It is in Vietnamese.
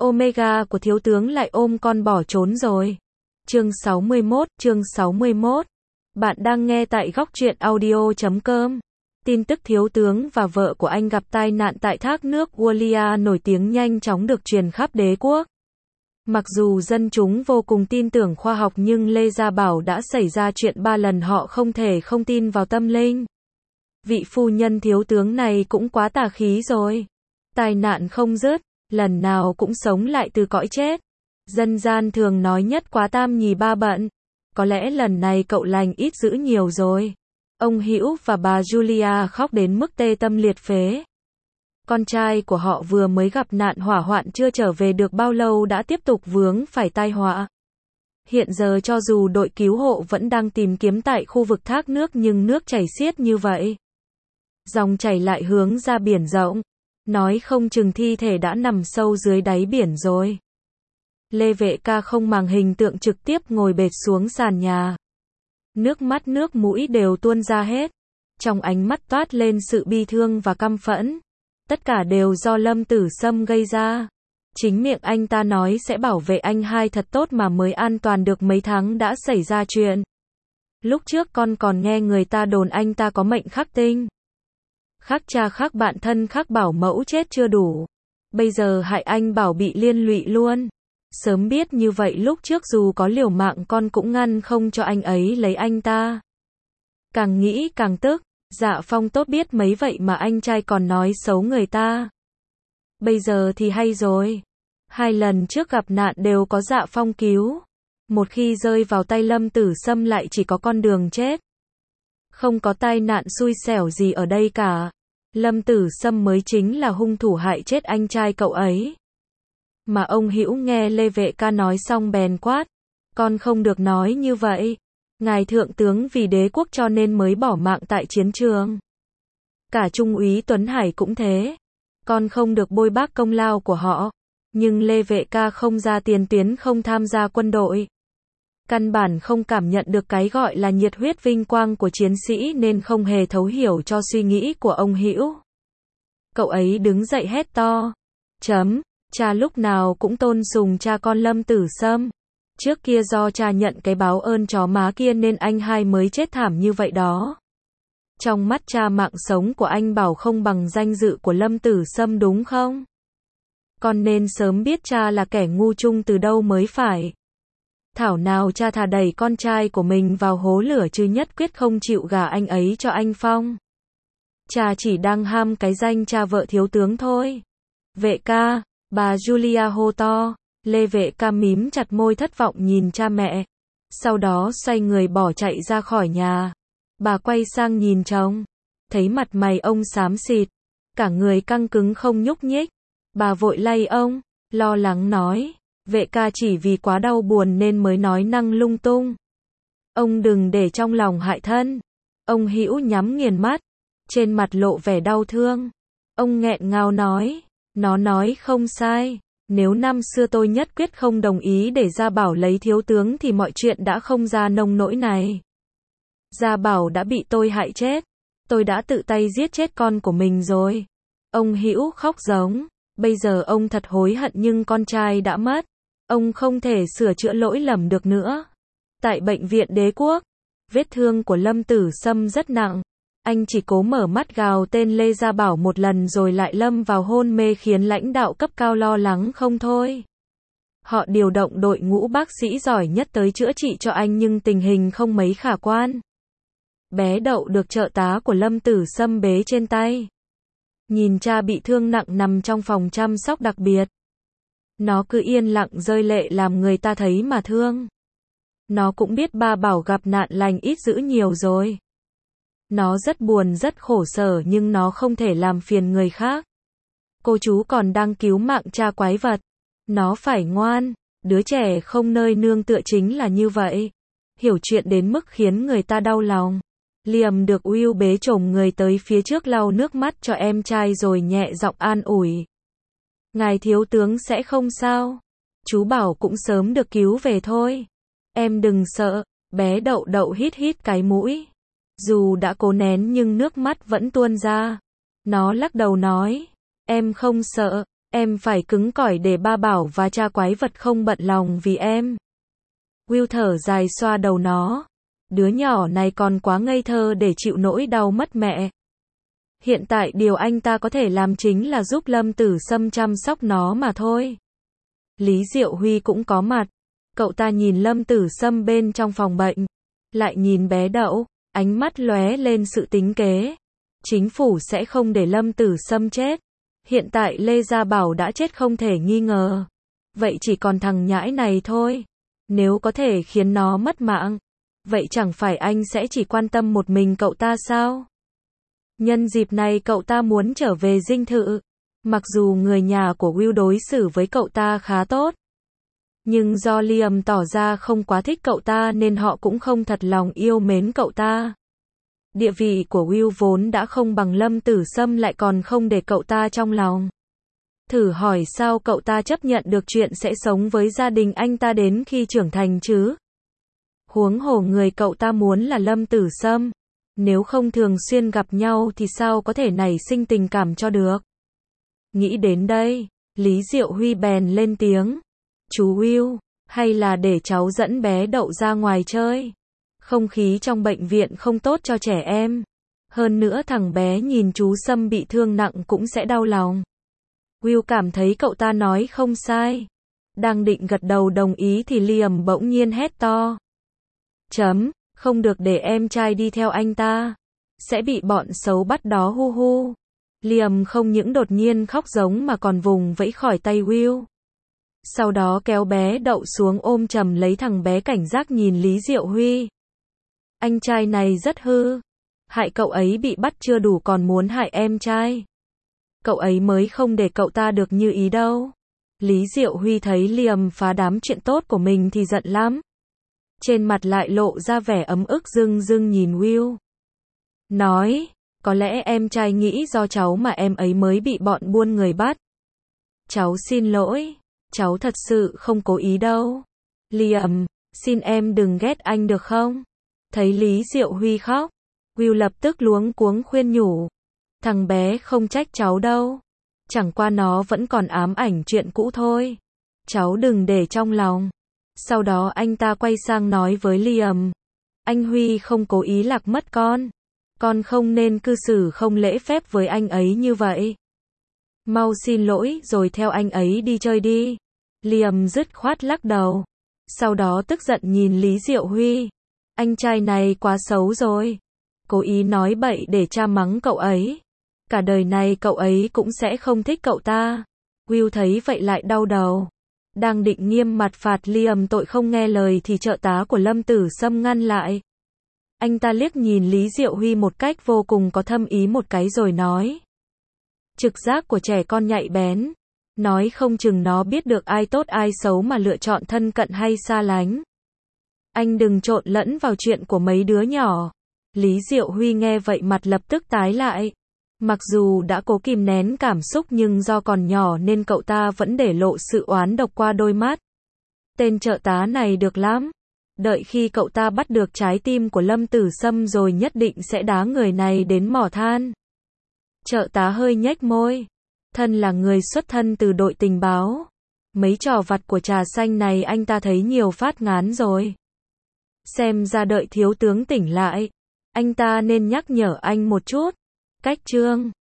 Omega của thiếu tướng lại ôm con bỏ trốn rồi. Chương 61. Bạn đang nghe tại góc truyện audio.com. Tin tức thiếu tướng và vợ của anh gặp tai nạn tại thác nước Walia nổi tiếng nhanh chóng được truyền khắp đế quốc. Mặc dù dân chúng vô cùng tin tưởng khoa học nhưng Lê Gia Bảo đã xảy ra chuyện 3 lần họ không thể không tin vào tâm linh. Vị phu nhân thiếu tướng này cũng quá tà khí rồi. Tai nạn không dứt, lần nào cũng sống lại từ cõi chết. Dân gian thường nói nhất quá tam nhì ba bận. Có lẽ lần này cậu lành ít dữ nhiều rồi. Ông Hữu và bà Julia khóc đến mức tê tâm liệt phế. Con trai của họ vừa mới gặp nạn hỏa hoạn chưa trở về được bao lâu đã tiếp tục vướng phải tai họa. Hiện giờ cho dù đội cứu hộ vẫn đang tìm kiếm tại khu vực thác nước nhưng nước chảy xiết như vậy. Dòng chảy lại hướng ra biển rộng. Nói không chừng thi thể đã nằm sâu dưới đáy biển rồi. Lê Vệ Ca không màng hình tượng trực tiếp ngồi bệt xuống sàn nhà. Nước mắt nước mũi đều tuôn ra hết. Trong ánh mắt toát lên sự bi thương và căm phẫn. Tất cả đều do Lâm Tử Sâm gây ra. Chính miệng anh ta nói sẽ bảo vệ anh hai thật tốt mà mới an toàn được mấy tháng đã xảy ra chuyện. Lúc trước con còn nghe người ta đồn anh ta có mệnh khắc tinh. Khắc cha khắc bạn thân khắc bảo mẫu chết chưa đủ. Bây giờ hại anh bảo bị liên lụy luôn. Sớm biết như vậy lúc trước dù có liều mạng con cũng ngăn không cho anh ấy lấy anh ta. Càng nghĩ càng tức. Dạ Phong tốt biết mấy vậy mà anh trai còn nói xấu người ta. Bây giờ thì hay rồi. 2 lần trước gặp nạn đều có Dạ Phong cứu. Một khi rơi vào tay Lâm Tử Sâm lại chỉ có con đường chết. Không có tai nạn xui xẻo gì ở đây cả. Lâm Tử Sâm mới chính là hung thủ hại chết anh trai cậu ấy. Mà ông Hữu nghe Lê Vệ Ca nói xong bèn quát. Con không được nói như vậy. Ngài thượng tướng vì đế quốc cho nên mới bỏ mạng tại chiến trường. Cả Trung úy Tuấn Hải cũng thế. Con không được bôi bác công lao của họ. Nhưng Lê Vệ Ca không ra tiền tuyến không tham gia quân đội. Căn bản không cảm nhận được cái gọi là nhiệt huyết vinh quang của chiến sĩ nên không hề thấu hiểu cho suy nghĩ của ông Hữu. Cậu ấy đứng dậy hét to. Cha lúc nào cũng tôn sùng cha con Lâm Tử Sâm. Trước kia do cha nhận cái báo ơn chó má kia nên anh hai mới chết thảm như vậy đó. Trong mắt cha mạng sống của anh bảo không bằng danh dự của Lâm Tử Sâm đúng không? Con nên sớm biết cha là kẻ ngu chung từ đâu mới phải. Thảo nào cha thà đẩy con trai của mình vào hố lửa chứ nhất quyết không chịu gả anh ấy cho anh Phong. Cha chỉ đang ham cái danh cha vợ thiếu tướng thôi. Vệ ca, bà Julia hô to. Lê Vệ Ca mím chặt môi thất vọng nhìn cha mẹ. Sau đó xoay người bỏ chạy ra khỏi nhà. Bà quay sang nhìn chồng. Thấy mặt mày ông xám xịt. Cả người căng cứng không nhúc nhích. Bà vội lay ông. Lo lắng nói. Vệ ca chỉ vì quá đau buồn nên mới nói năng lung tung. Ông đừng để trong lòng hại thân. Ông Hữu nhắm nghiền mắt. Trên mặt lộ vẻ đau thương. Ông nghẹn ngào nói. Nó nói không sai. Nếu năm xưa tôi nhất quyết không đồng ý để Gia Bảo lấy thiếu tướng thì mọi chuyện đã không ra nông nỗi này. Gia Bảo đã bị tôi hại chết. Tôi đã tự tay giết chết con của mình rồi. Ông Hữu khóc giống. Bây giờ ông thật hối hận nhưng con trai đã mất. Ông không thể sửa chữa lỗi lầm được nữa. Tại bệnh viện đế quốc, vết thương của Lâm Tử Sâm rất nặng. Anh chỉ cố mở mắt gào tên Lê Gia Bảo một lần rồi lại lâm vào hôn mê khiến lãnh đạo cấp cao lo lắng không thôi. Họ điều động đội ngũ bác sĩ giỏi nhất tới chữa trị cho anh nhưng tình hình không mấy khả quan. Bé Đậu được trợ tá của Lâm Tử Sâm bế trên tay. Nhìn cha bị thương nặng nằm trong phòng chăm sóc đặc biệt. Nó cứ yên lặng rơi lệ làm người ta thấy mà thương. Nó cũng biết ba Bảo gặp nạn lành ít dữ nhiều rồi. Nó rất buồn rất khổ sở nhưng nó không thể làm phiền người khác. Cô chú còn đang cứu mạng cha quái vật. Nó phải ngoan. Đứa trẻ không nơi nương tựa chính là như vậy. Hiểu chuyện đến mức khiến người ta đau lòng. Liam được Will bế chồm người tới phía trước lau nước mắt cho em trai rồi nhẹ giọng an ủi. Ngài thiếu tướng sẽ không sao. Chú Bảo cũng sớm được cứu về thôi. Em đừng sợ. Bé Đậu Đậu hít hít cái mũi. Dù đã cố nén nhưng nước mắt vẫn tuôn ra. Nó lắc đầu nói. Em không sợ. Em phải cứng cỏi để ba Bảo và cha quái vật không bận lòng vì em. Will thở dài xoa đầu nó. Đứa nhỏ này còn quá ngây thơ để chịu nỗi đau mất mẹ. Hiện tại điều anh ta có thể làm chính là giúp Lâm Tử Sâm chăm sóc nó mà thôi. Lý Diệu Huy cũng có mặt. Cậu ta nhìn Lâm Tử Sâm bên trong phòng bệnh. Lại nhìn bé Đậu, ánh mắt lóe lên sự tính kế. Chính phủ sẽ không để Lâm Tử Sâm chết. Hiện tại Lê Gia Bảo đã chết không thể nghi ngờ. Vậy chỉ còn thằng nhãi này thôi. Nếu có thể khiến nó mất mạng, vậy chẳng phải anh sẽ chỉ quan tâm một mình cậu ta sao? Nhân dịp này cậu ta muốn trở về dinh thự. Mặc dù người nhà của Will đối xử với cậu ta khá tốt, nhưng do Liam tỏ ra không quá thích cậu ta nên họ cũng không thật lòng yêu mến cậu ta. Địa vị của Will vốn đã không bằng Lâm Tử Sâm lại còn không để cậu ta trong lòng. Thử hỏi sao cậu ta chấp nhận được chuyện sẽ sống với gia đình anh ta đến khi trưởng thành chứ? Huống hồ người cậu ta muốn là Lâm Tử Sâm. Nếu không thường xuyên gặp nhau thì sao có thể nảy sinh tình cảm cho được? Nghĩ đến đây, Lý Diệu Huy bèn lên tiếng. Chú Will, hay là để cháu dẫn bé Đậu ra ngoài chơi? Không khí trong bệnh viện không tốt cho trẻ em. Hơn nữa thằng bé nhìn chú Sâm bị thương nặng cũng sẽ đau lòng. Will cảm thấy cậu ta nói không sai. Đang định gật đầu đồng ý thì Liam bỗng nhiên hét to. Không được để em trai đi theo anh ta. Sẽ bị bọn xấu bắt đó hu hu. Liam không những đột nhiên khóc giống mà còn vùng vẫy khỏi tay Will. Sau đó kéo bé Đậu xuống ôm chầm lấy thằng bé cảnh giác nhìn Lý Diệu Huy. Anh trai này rất hư. Hại cậu ấy bị bắt chưa đủ còn muốn hại em trai. Cậu ấy mới không để cậu ta được như ý đâu. Lý Diệu Huy thấy Liam phá đám chuyện tốt của mình thì giận lắm. Trên mặt lại lộ ra vẻ ấm ức rưng rưng nhìn Will. Nói, có lẽ em trai nghĩ do cháu mà em ấy mới bị bọn buôn người bắt. Cháu xin lỗi, cháu thật sự không cố ý đâu. Liam, xin em đừng ghét anh được không? Thấy Lý Diệu Huy khóc, Will lập tức luống cuống khuyên nhủ. Thằng bé không trách cháu đâu. Chẳng qua nó vẫn còn ám ảnh chuyện cũ thôi. Cháu đừng để trong lòng. Sau đó anh ta quay sang nói với Liam. Anh Huy không cố ý lạc mất con. Con không nên cư xử không lễ phép với anh ấy như vậy. Mau xin lỗi rồi theo anh ấy đi chơi đi. Liam dứt khoát lắc đầu. Sau đó tức giận nhìn Lý Diệu Huy. Anh trai này quá xấu rồi. Cố ý nói bậy để cha mắng cậu ấy. Cả đời này cậu ấy cũng sẽ không thích cậu ta. Will thấy vậy lại đau đầu. Đang định nghiêm mặt phạt Liam tội không nghe lời thì trợ tá của Lâm Tử Sâm ngăn lại. Anh ta liếc nhìn Lý Diệu Huy một cách vô cùng có thâm ý một cái rồi nói. Trực giác của trẻ con nhạy bén. Nói không chừng nó biết được ai tốt ai xấu mà lựa chọn thân cận hay xa lánh. Anh đừng trộn lẫn vào chuyện của mấy đứa nhỏ. Lý Diệu Huy nghe vậy mặt lập tức tái lại. Mặc dù đã cố kìm nén cảm xúc nhưng do còn nhỏ nên cậu ta vẫn để lộ sự oán độc qua đôi mắt. Tên trợ tá này được lắm. Đợi khi cậu ta bắt được trái tim của Lâm Tử Sâm rồi nhất định sẽ đá người này đến mỏ than. Trợ tá hơi nhếch môi. Thân là người xuất thân từ đội tình báo. Mấy trò vặt của trà xanh này anh ta thấy nhiều phát ngán rồi. Xem ra đợi thiếu tướng tỉnh lại. Anh ta nên nhắc nhở anh một chút. Cách chương